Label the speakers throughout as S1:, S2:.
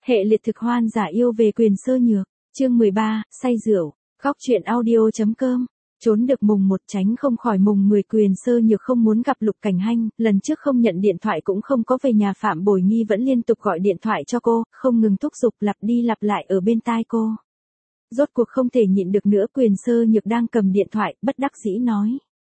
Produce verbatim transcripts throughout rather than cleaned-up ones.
S1: Hệ liệt thực hoan giả yêu về Quyền Sơ Nhược, chương mười ba, say rượu, góc truyện audio.com. Trốn được mùng một tránh không khỏi mùng mười. Quyền Sơ Nhược không muốn gặp Lục Cảnh Hanh, lần trước không nhận điện thoại cũng không có về nhà, Phạm Bồi Nghi vẫn liên tục gọi điện thoại cho cô, không ngừng thúc giục lặp đi lặp lại ở bên tai cô. Rốt cuộc không thể nhịn được nữa, Quyền Sơ Nhược đang cầm điện thoại, bất đắc dĩ nói.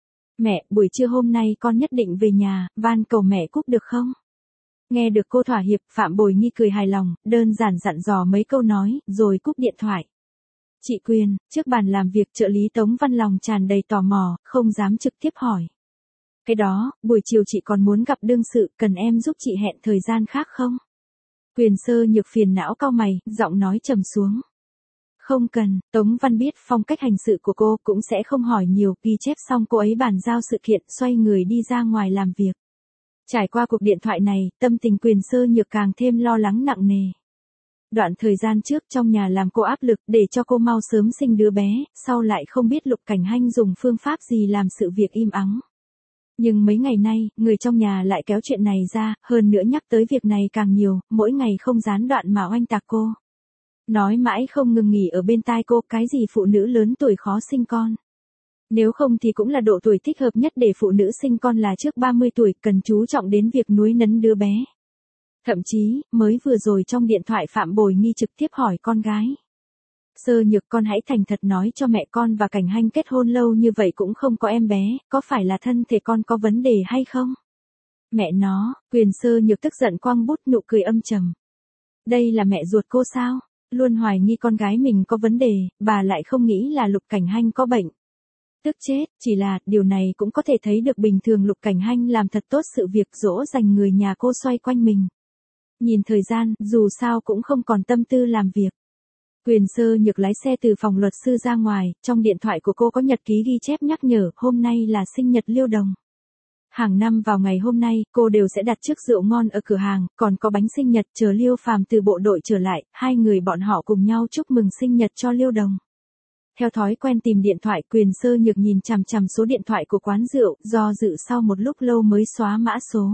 S1: Mẹ, buổi trưa hôm nay con nhất định về nhà, van cầu mẹ cúp được không? Nghe được cô thỏa hiệp, Phạm Bồi Nghi cười hài lòng, đơn giản dặn dò mấy câu nói, rồi cúp điện thoại. Chị Quyền, trước bàn làm việc trợ lý Tống Văn lòng tràn đầy tò mò, không dám trực tiếp hỏi. Cái đó, buổi chiều chị còn muốn gặp đương sự, cần em giúp chị hẹn thời gian khác không? Quyền Sơ Nhược phiền não cau mày, giọng nói trầm xuống. Không cần, Tống Văn biết phong cách hành sự của cô cũng sẽ không hỏi nhiều, ghi chép xong cô ấy bàn giao sự kiện, xoay người đi ra ngoài làm việc. Trải qua cuộc điện thoại này, tâm tình Quyền Sơ Nhược càng thêm lo lắng nặng nề. Đoạn thời gian trước trong nhà làm cô áp lực để cho cô mau sớm sinh đứa bé, sau lại không biết Lục Cảnh Hanh dùng phương pháp gì làm sự việc im ắng. Nhưng mấy ngày nay, người trong nhà lại kéo chuyện này ra, hơn nữa nhắc tới việc này càng nhiều, mỗi ngày không gián đoạn mà oanh tạc cô. Nói mãi không ngừng nghỉ ở bên tai cô, cái gì phụ nữ lớn tuổi khó sinh con. Nếu không thì cũng là độ tuổi thích hợp nhất để phụ nữ sinh con là trước ba mươi tuổi, cần chú trọng đến việc nuôi nấng đứa bé. Thậm chí, mới vừa rồi trong điện thoại Phạm Bồi Nghi trực tiếp hỏi con gái. Sơ Nhược, con hãy thành thật nói cho mẹ, con và Cảnh Hanh kết hôn lâu như vậy cũng không có em bé, có phải là thân thể con có vấn đề hay không? Mẹ nó, Quyền Sơ Nhược tức giận quăng bút, nụ cười âm trầm. Đây là mẹ ruột cô sao? Luôn hoài nghi con gái mình có vấn đề, bà lại không nghĩ là Lục Cảnh Hanh có bệnh. Tức chết, chỉ là, điều này cũng có thể thấy được bình thường Lục Cảnh Hanh làm thật tốt sự việc dỗ dành người nhà cô xoay quanh mình. Nhìn thời gian, dù sao cũng không còn tâm tư làm việc. Quyền Sơ Nhược lái xe từ phòng luật sư ra ngoài, trong điện thoại của cô có nhật ký ghi chép nhắc nhở, hôm nay là sinh nhật Liêu Đồng. Hàng năm vào ngày hôm nay, cô đều sẽ đặt trước rượu ngon ở cửa hàng, còn có bánh sinh nhật, chờ Liêu Phàm từ bộ đội trở lại, hai người bọn họ cùng nhau chúc mừng sinh nhật cho Liêu Đồng. Theo thói quen tìm điện thoại, Quyền Sơ Nhược nhìn chằm chằm số điện thoại của quán rượu, do dự sau một lúc lâu mới xóa mã số.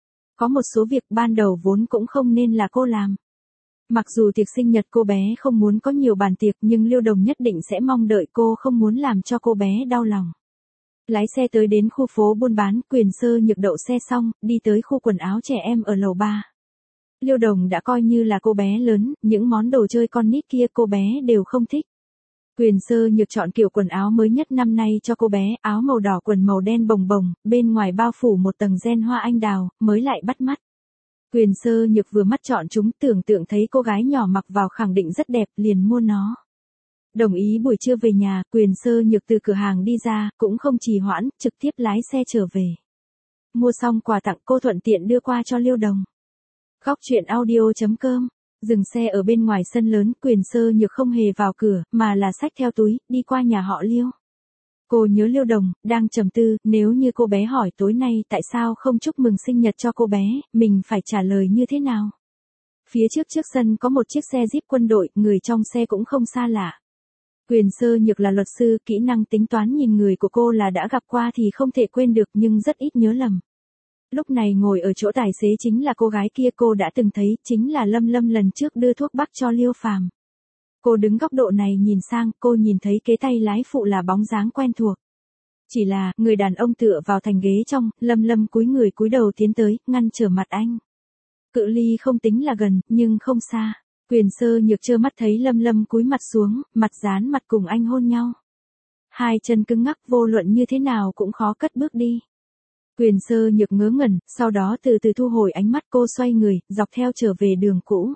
S1: Có một số việc ban đầu vốn cũng không nên là cô làm. Mặc dù tiệc sinh nhật cô bé không muốn có nhiều bàn tiệc, nhưng Liêu Đồng nhất định sẽ mong đợi cô, không muốn làm cho cô bé đau lòng. Lái xe tới đến khu phố buôn bán, Quyền Sơ Nhược đậu xe xong, đi tới khu quần áo trẻ em ở lầu ba. Liêu Đồng đã coi như là cô bé lớn, những món đồ chơi con nít kia cô bé đều không thích. Quyền Sơ Nhược chọn kiểu quần áo mới nhất năm nay cho cô bé, áo màu đỏ quần màu đen bồng bồng, bên ngoài bao phủ một tầng ren hoa anh đào, mới lại bắt mắt. Quyền Sơ Nhược vừa mắt chọn chúng, tưởng tượng thấy cô gái nhỏ mặc vào khẳng định rất đẹp, liền mua nó. Đồng ý buổi trưa về nhà, Quyền Sơ Nhược từ cửa hàng đi ra, cũng không trì hoãn, trực tiếp lái xe trở về. Mua xong quà tặng, cô thuận tiện đưa qua cho Liêu Đồng. Góc truyện audio.com. Dừng xe ở bên ngoài sân lớn, Quyền Sơ Nhược không hề vào cửa, mà là xách theo túi, đi qua nhà họ Liêu. Cô nhớ Liêu Đồng, đang trầm tư, nếu như cô bé hỏi tối nay tại sao không chúc mừng sinh nhật cho cô bé, mình phải trả lời như thế nào? Phía trước trước sân có một chiếc xe Jeep quân đội, người trong xe cũng không xa lạ. Quyền Sơ Nhược là luật sư, kỹ năng tính toán nhìn người của cô là đã gặp qua thì không thể quên được, nhưng rất ít nhớ lầm. Lúc này ngồi ở chỗ tài xế chính là cô gái kia cô đã từng thấy, chính là Lâm Lâm lần trước đưa thuốc bắc cho Liêu Phàm. Cô đứng góc độ này nhìn sang, cô nhìn thấy kế tay lái phụ là bóng dáng quen thuộc. Chỉ là, người đàn ông tựa vào thành ghế trong, Lâm Lâm cúi người cúi đầu tiến tới, ngăn trở mặt anh. Cự ly không tính là gần, nhưng không xa. Quyền Sơ Nhược trơ mắt thấy Lâm Lâm cúi mặt xuống, mặt dán mặt cùng anh hôn nhau. Hai chân cứng ngắc, vô luận như thế nào cũng khó cất bước đi. Quyền Sơ Nhược ngớ ngẩn, sau đó từ từ thu hồi ánh mắt, cô xoay người, dọc theo trở về đường cũ.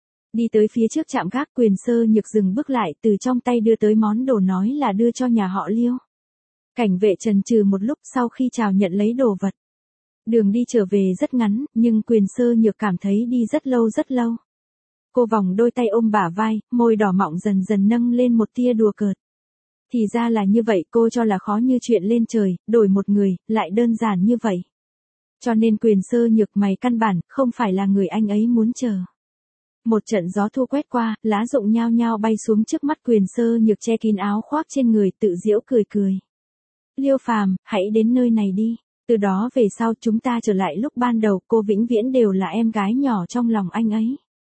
S1: Đi tới phía trước trạm gác, Quyền Sơ Nhược dừng bước lại, từ trong tay đưa tới món đồ nói là đưa cho nhà họ Liêu. Cảnh vệ chần chừ một lúc sau khi chào nhận lấy đồ vật. Đường đi trở về rất ngắn, nhưng Quyền Sơ Nhược cảm thấy đi rất lâu rất lâu. Cô vòng đôi tay ôm bả vai, môi đỏ mọng dần dần nâng lên một tia đùa cợt. Thì ra là như vậy, cô cho là khó như chuyện lên trời, đổi một người, lại đơn giản như vậy. Cho nên Quyền Sơ Nhược mày căn bản, không phải là người anh ấy muốn chờ. Một trận gió thu quét qua, lá rụng nhao nhao bay xuống trước mắt, Quyền Sơ Nhược che kín áo khoác trên người, tự giễu cười cười. Liêu Phàm, hãy đến nơi này đi, từ đó về sau chúng ta trở lại lúc ban đầu, cô vĩnh viễn đều là em gái nhỏ trong lòng anh ấy.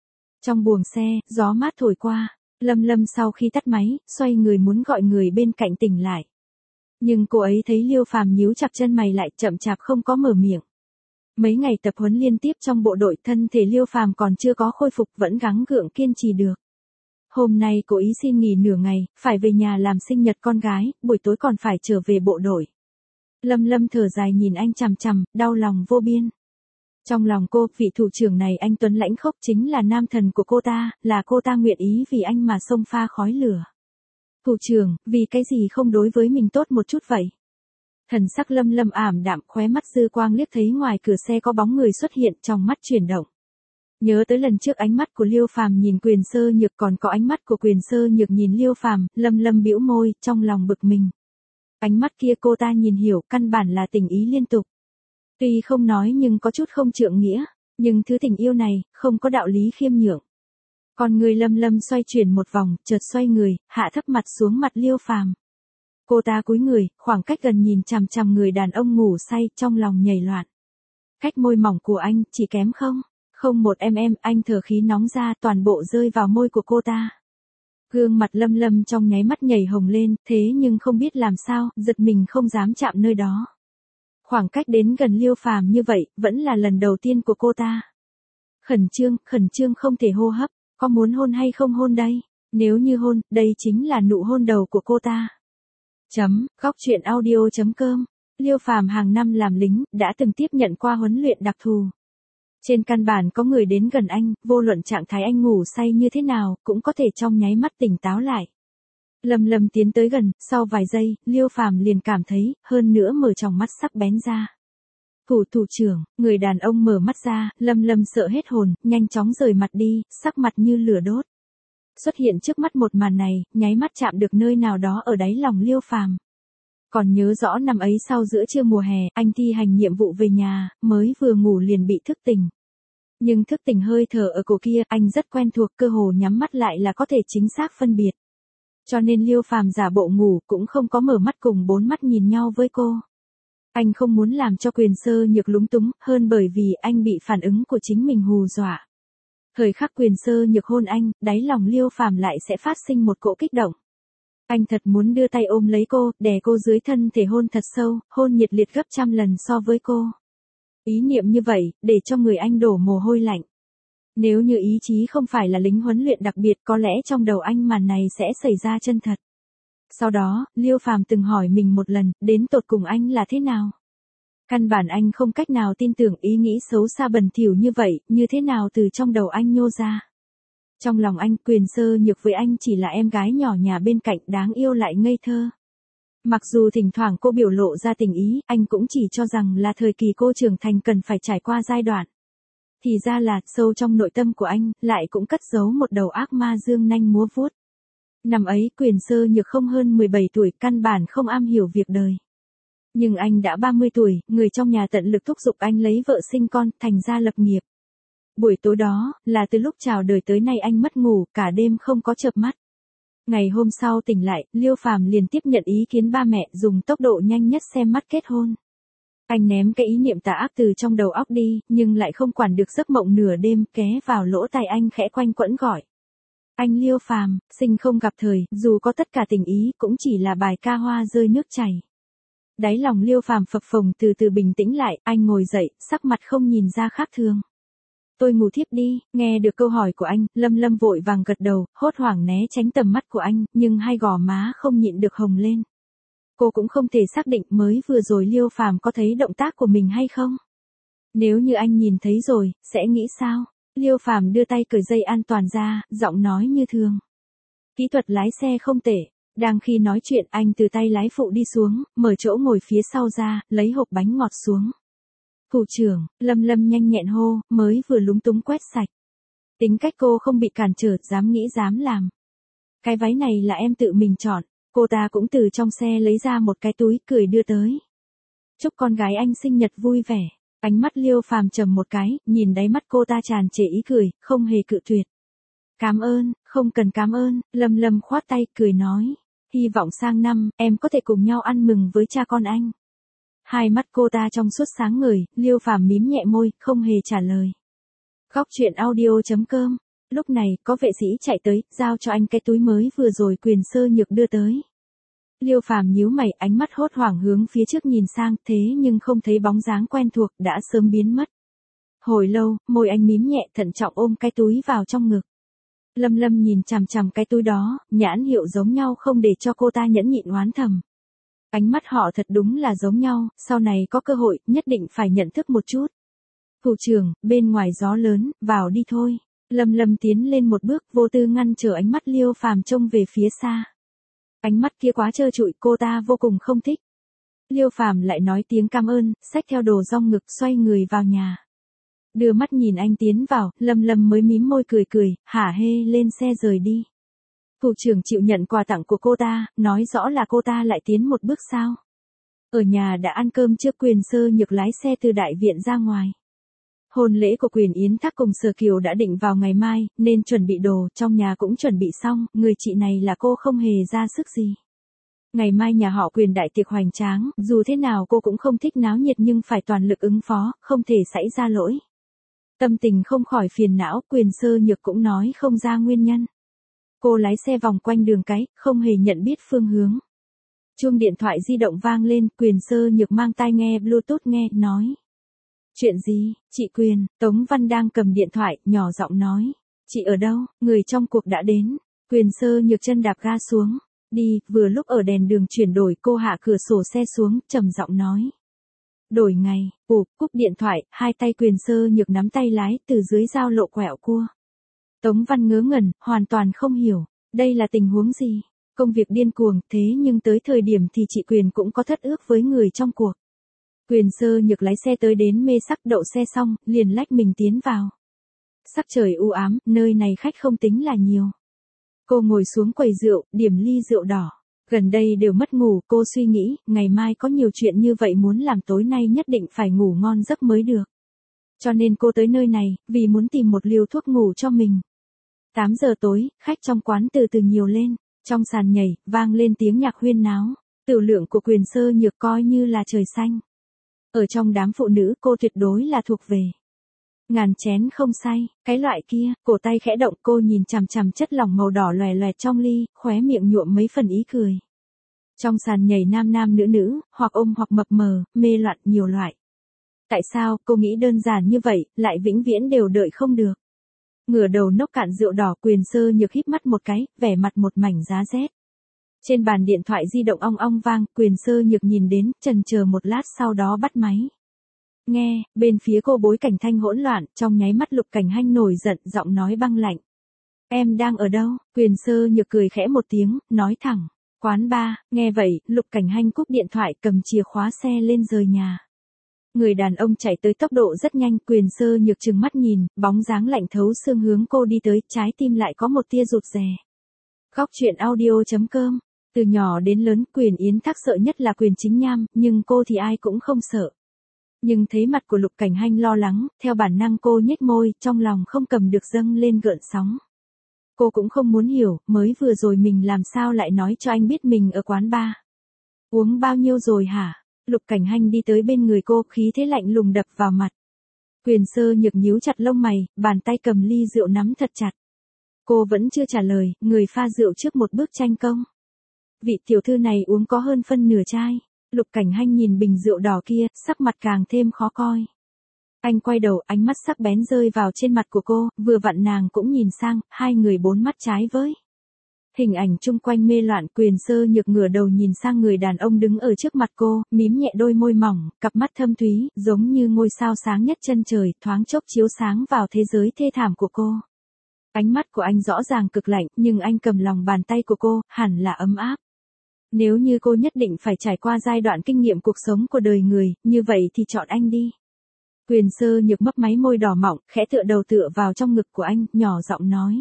S1: Trong buồng xe, gió mát thổi qua, Lâm Lâm sau khi tắt máy, xoay người muốn gọi người bên cạnh tỉnh lại. Nhưng cô ấy thấy Liêu Phàm nhíu chặt chân mày lại, chậm chạp không có mở miệng. Mấy ngày tập huấn liên tiếp trong bộ đội, thân thể Liêu Phàm còn chưa có khôi phục, vẫn gắng gượng kiên trì được. Hôm nay cô ý xin nghỉ nửa ngày, phải về nhà làm sinh nhật con gái, buổi tối còn phải trở về bộ đội. Lâm Lâm thở dài nhìn anh chằm chằm, đau lòng vô biên. Trong lòng cô, vị thủ trưởng này anh tuấn lãnh khốc chính là nam thần của cô ta, là cô ta nguyện ý vì anh mà xông pha khói lửa. Thủ trưởng, vì cái gì không đối với mình tốt một chút vậy? Thần sắc Lâm Lâm ảm đạm, khóe mắt dư quang liếc thấy ngoài cửa xe có bóng người xuất hiện, trong mắt chuyển động. Nhớ tới lần trước ánh mắt của Liêu Phàm nhìn Quyền Sơ Nhược, còn có ánh mắt của Quyền Sơ Nhược nhìn Liêu Phàm, Lâm Lâm bĩu môi, trong lòng bực mình. Ánh mắt kia cô ta nhìn hiểu, căn bản là tình ý liên tục. Tuy không nói nhưng có chút không trượng nghĩa, nhưng thứ tình yêu này, không có đạo lý khiêm nhượng. Còn người Lâm Lâm xoay chuyển một vòng, chợt xoay người, hạ thấp mặt xuống mặt Liêu Phàm. Cô ta cúi người, khoảng cách gần nhìn chằm chằm người đàn ông ngủ say, trong lòng nhảy loạn. Cách môi mỏng của anh, chỉ kém không, không một em em, anh thở khí nóng ra, toàn bộ rơi vào môi của cô ta. Gương mặt Lâm Lâm trong nháy mắt nhảy hồng lên, thế nhưng không biết làm sao, giật mình không dám chạm nơi đó. Khoảng cách đến gần Liêu Phàm như vậy, vẫn là lần đầu tiên của cô ta. Khẩn trương, khẩn trương không thể hô hấp, có muốn hôn hay không hôn đây? Nếu như hôn, đây chính là nụ hôn đầu của cô ta. Chấm, góc truyện audio chấm com. Liêu Phàm hàng năm làm lính, đã từng tiếp nhận qua huấn luyện đặc thù. Trên căn bản có người đến gần anh, vô luận trạng thái anh ngủ say như thế nào, cũng có thể trong nháy mắt tỉnh táo lại. Lâm Lâm tiến tới gần, sau vài giây, Liêu Phàm liền cảm thấy, hơn nữa mở tròng mắt sắc bén ra. Thủ thủ trưởng, người đàn ông mở mắt ra, Lâm Lâm sợ hết hồn, nhanh chóng rời mặt đi, sắc mặt như lửa đốt. Xuất hiện trước mắt một màn này, nháy mắt chạm được nơi nào đó ở đáy lòng Liêu Phàm. Còn nhớ rõ năm ấy sau giữa trưa mùa hè, anh thi hành nhiệm vụ về nhà, mới vừa ngủ liền bị thức tỉnh. Nhưng thức tỉnh hơi thở ở cổ kia, anh rất quen thuộc, cơ hồ nhắm mắt lại là có thể chính xác phân biệt. Cho nên Liêu Phàm giả bộ ngủ, cũng không có mở mắt cùng bốn mắt nhìn nhau với cô. Anh không muốn làm cho Quyền Sơ Nhược lúng túng, hơn bởi vì anh bị phản ứng của chính mình hù dọa. Thời khắc Quyền Sơ Nhược hôn anh, đáy lòng Liêu Phàm lại sẽ phát sinh một cỗ kích động. Anh thật muốn đưa tay ôm lấy cô, đè cô dưới thân thể hôn thật sâu, hôn nhiệt liệt gấp trăm lần so với cô. Ý niệm như vậy, để cho người anh đổ mồ hôi lạnh. Nếu như ý chí không phải là lính huấn luyện đặc biệt, có lẽ trong đầu anh màn này sẽ xảy ra chân thật. Sau đó, Liêu Phàm từng hỏi mình một lần, đến tột cùng anh là thế nào? Căn bản anh không cách nào tin tưởng ý nghĩ xấu xa bẩn thỉu như vậy, như thế nào từ trong đầu anh nhô ra. Trong lòng anh, Quyền Sơ Nhược với anh chỉ là em gái nhỏ nhà bên cạnh, đáng yêu lại ngây thơ. Mặc dù thỉnh thoảng cô biểu lộ ra tình ý, anh cũng chỉ cho rằng là thời kỳ cô trưởng thành cần phải trải qua giai đoạn. Thì ra là, sâu trong nội tâm của anh, lại cũng cất giấu một đầu ác ma dương nanh múa vuốt. Năm ấy, Quyền Sơ Nhược không hơn mười bảy tuổi, căn bản không am hiểu việc đời. Nhưng anh đã ba mươi tuổi, người trong nhà tận lực thúc giục anh lấy vợ sinh con, thành ra lập nghiệp. Buổi tối đó, là từ lúc chào đời tới nay anh mất ngủ, cả đêm không có chợp mắt. Ngày hôm sau tỉnh lại, Liêu Phàm liền tiếp nhận ý kiến ba mẹ, dùng tốc độ nhanh nhất xem mắt kết hôn. Anh ném cái ý niệm tà ác từ trong đầu óc đi, nhưng lại không quản được giấc mộng nửa đêm, ké vào lỗ tai anh khẽ quanh quẩn gọi. Anh Liêu Phàm, sinh không gặp thời, dù có tất cả tình ý, cũng chỉ là bài ca hoa rơi nước chảy. Đáy lòng Liêu Phàm phập phồng từ từ bình tĩnh lại, anh ngồi dậy, sắc mặt không nhìn ra khác thường. Tôi ngủ thiếp đi, nghe được câu hỏi của anh, Lâm Lâm vội vàng gật đầu, hốt hoảng né tránh tầm mắt của anh, nhưng hai gò má không nhịn được hồng lên. Cô cũng không thể xác định mới vừa rồi Liêu Phàm có thấy động tác của mình hay không. Nếu như anh nhìn thấy rồi, sẽ nghĩ sao? Liêu Phàm đưa tay cởi dây an toàn ra, giọng nói như thường. Kỹ thuật lái xe không tệ. Đang khi nói chuyện, anh từ tay lái phụ đi xuống, mở chỗ ngồi phía sau ra, lấy hộp bánh ngọt xuống. Thủ trưởng, Lâm Lâm nhanh nhẹn hô, mới vừa lúng túng quét sạch. Tính cách cô không bị cản trở, dám nghĩ dám làm. Cái váy này là em tự mình chọn. Cô ta cũng từ trong xe lấy ra một cái túi, cười đưa tới. Chúc con gái anh sinh nhật vui vẻ. Ánh mắt Liêu Phàm trầm một cái, nhìn đáy mắt cô ta tràn trề ý cười, không hề cự tuyệt. Cảm ơn, không cần cảm ơn, Lâm Lâm khoát tay, cười nói. Hy vọng sang năm, em có thể cùng nhau ăn mừng với cha con anh. Hai mắt cô ta trong suốt sáng ngời, Liêu Phàm mím nhẹ môi, không hề trả lời. Góc truyện audio chấm com Lúc này, có vệ sĩ chạy tới, giao cho anh cái túi mới vừa rồi Quyền Sơ Nhược đưa tới. Liêu Phàm nhíu mày, ánh mắt hốt hoảng hướng phía trước nhìn sang, thế nhưng không thấy bóng dáng quen thuộc, đã sớm biến mất. Hồi lâu, môi anh mím nhẹ, thận trọng ôm cái túi vào trong ngực. Lâm Lâm nhìn chằm chằm cái túi đó, nhãn hiệu giống nhau không để cho cô ta nhẫn nhịn oán thầm. Ánh mắt họ thật đúng là giống nhau, sau này có cơ hội, nhất định phải nhận thức một chút. Thủ trưởng, bên ngoài gió lớn, vào đi thôi. Lâm Lâm tiến lên một bước, vô tư ngăn trở ánh mắt Liêu Phàm trông về phía xa. Ánh mắt kia quá trơ trụi, cô ta vô cùng không thích. Liêu Phàm lại nói tiếng cảm ơn, xách theo đồ rong ngực xoay người vào nhà. Đưa mắt nhìn anh tiến vào, Lâm Lâm mới mím môi cười cười, hả hê lên xe rời đi. Thủ trưởng chịu nhận quà tặng của cô ta, nói rõ là cô ta lại tiến một bước sao. Ở nhà đã ăn cơm trước, Quyền Sơ Nhược lái xe từ đại viện ra ngoài. Hôn lễ của Quyền Yến Thác cùng Sở Kiều đã định vào ngày mai, nên chuẩn bị đồ, trong nhà cũng chuẩn bị xong, người chị này là cô không hề ra sức gì. Ngày mai nhà họ Quyền đại tiệc hoành tráng, dù thế nào cô cũng không thích náo nhiệt nhưng phải toàn lực ứng phó, không thể xảy ra lỗi. Tâm tình không khỏi phiền não, Quyền Sơ Nhược cũng nói không ra nguyên nhân. Cô lái xe vòng quanh đường cái, không hề nhận biết phương hướng. Chuông điện thoại di động vang lên, Quyền Sơ Nhược mang tai nghe Bluetooth nghe, nói. Chuyện gì, chị Quyền? Tống Văn đang cầm điện thoại, nhỏ giọng nói. Chị ở đâu? Người trong cuộc đã đến. Quyền Sơ Nhược chân đạp ga xuống. Đi, vừa lúc ở đèn đường chuyển đổi, cô hạ cửa sổ xe xuống, trầm giọng nói. Đổi ngày, ụp, cúp điện thoại, hai tay Quyền Sơ Nhược nắm tay lái, từ dưới giao lộ quẹo cua. Tống Văn ngớ ngẩn, hoàn toàn không hiểu. Đây là tình huống gì? Công việc điên cuồng, thế nhưng tới thời điểm thì chị Quyền cũng có thất ước với người trong cuộc. Quyền Sơ Nhược lái xe tới đến mê sắc, đậu xe xong, liền lách mình tiến vào. Sắc trời u ám, nơi này khách không tính là nhiều. Cô ngồi xuống quầy rượu, điểm ly rượu đỏ. Gần đây đều mất ngủ, cô suy nghĩ, ngày mai có nhiều chuyện như vậy muốn làm, tối nay nhất định phải ngủ ngon giấc mới được. Cho nên cô tới nơi này, vì muốn tìm một liều thuốc ngủ cho mình. tám giờ tối, khách trong quán từ từ nhiều lên, trong sàn nhảy, vang lên tiếng nhạc huyên náo. Tiểu lượng của Quyền Sơ Nhược coi như là trời xanh. Ở trong đám phụ nữ cô tuyệt đối là thuộc về ngàn chén không say, cái loại kia, cổ tay khẽ động, cô nhìn chằm chằm chất lỏng màu đỏ loè loẹt trong ly, khóe miệng nhuộm mấy phần ý cười. Trong sàn nhảy nam nam nữ nữ, hoặc ôm hoặc mập mờ, mê loạn nhiều loại. Tại sao cô nghĩ đơn giản như vậy, lại vĩnh viễn đều đợi không được? Ngửa đầu nốc cạn rượu đỏ, Quyền Sơ Nhược híp mắt một cái, vẻ mặt một mảnh giá rét. Trên bàn điện thoại di động ong ong vang, Quyền Sơ Nhược nhìn đến, chần chờ một lát sau đó bắt máy. Nghe, bên phía cô bối cảnh thanh hỗn loạn, trong nháy mắt Lục Cảnh Hanh nổi giận, giọng nói băng lạnh. Em đang ở đâu? Quyền Sơ Nhược cười khẽ một tiếng, nói thẳng. Quán bar. Nghe vậy, Lục Cảnh Hanh cúp điện thoại, cầm chìa khóa xe lên rời nhà. Người đàn ông chạy tới tốc độ rất nhanh, Quyền Sơ Nhược trừng mắt nhìn, bóng dáng lạnh thấu xương hướng cô đi tới, trái tim lại có một tia rụt rè. Góc truyện audio chấm com. Từ nhỏ đến lớn, Quyền Yến Thác sợ nhất là Quyền Chính Nham, nhưng cô thì ai cũng không sợ. Nhưng thấy mặt của Lục Cảnh Hanh lo lắng, theo bản năng cô nhếch môi, trong lòng không cầm được dâng lên gợn sóng. Cô cũng không muốn hiểu, mới vừa rồi mình làm sao lại nói cho anh biết mình ở quán bar. Uống bao nhiêu rồi hả? Lục Cảnh Hanh đi tới bên người cô, khí thế lạnh lùng đập vào mặt. Quyền Sơ Nhược nhíu chặt lông mày, bàn tay cầm ly rượu nắm thật chặt. Cô vẫn chưa trả lời, người pha rượu trước một bước tranh công. Vị tiểu thư này uống có hơn phân nửa chai. Lục Cảnh Hanh nhìn bình rượu đỏ kia, sắc mặt càng thêm khó coi. Anh quay đầu, ánh mắt sắc bén rơi vào trên mặt của cô, vừa vặn nàng cũng nhìn sang, hai người bốn mắt trái với. Hình ảnh chung quanh mê loạn, Quyền Sơ Nhược ngửa đầu nhìn sang người đàn ông đứng ở trước mặt cô, mím nhẹ đôi môi mỏng, cặp mắt thâm thúy, giống như ngôi sao sáng nhất chân trời, thoáng chốc chiếu sáng vào thế giới thê thảm của cô. Ánh mắt của anh rõ ràng cực lạnh, nhưng anh cầm lòng bàn tay của cô, hẳn là ấm áp. Nếu như cô nhất định phải trải qua giai đoạn kinh nghiệm cuộc sống của đời người, như vậy thì chọn anh đi. Quyền Sơ Nhược mấp máy môi đỏ mọng, khẽ tựa đầu tựa vào trong ngực của anh, nhỏ giọng nói.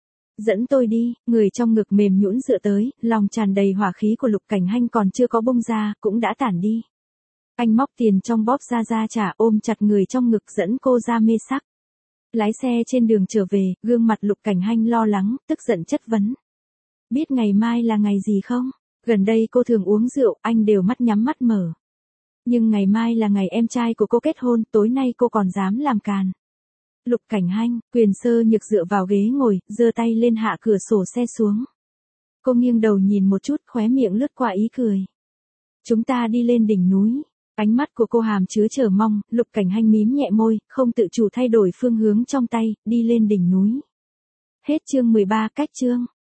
S1: Dẫn tôi đi, người trong ngực mềm nhũn dựa tới, lòng tràn đầy hỏa khí của Lục Cảnh Hanh còn chưa có bung ra, cũng đã tản đi. Anh móc tiền trong bóp ra ra trả, ôm chặt người trong ngực dẫn cô ra mê sắc. Lái xe trên đường trở về, gương mặt Lục Cảnh Hanh lo lắng, tức giận chất vấn. Biết ngày mai là ngày gì không? Gần đây cô thường uống rượu, anh đều mắt nhắm mắt mở. Nhưng ngày mai là ngày em trai của cô kết hôn, tối nay cô còn dám làm càn. Lục Cảnh Hanh, Quyền Sơ Nhược dựa vào ghế ngồi, giơ tay lên hạ cửa sổ xe xuống. Cô nghiêng đầu nhìn một chút, khóe miệng lướt qua ý cười. Chúng ta đi lên đỉnh núi. Ánh mắt của cô hàm chứa chờ mong, Lục Cảnh Hanh mím nhẹ môi, không tự chủ thay đổi phương hướng trong tay, đi lên đỉnh núi. Hết chương mười ba, cách chương.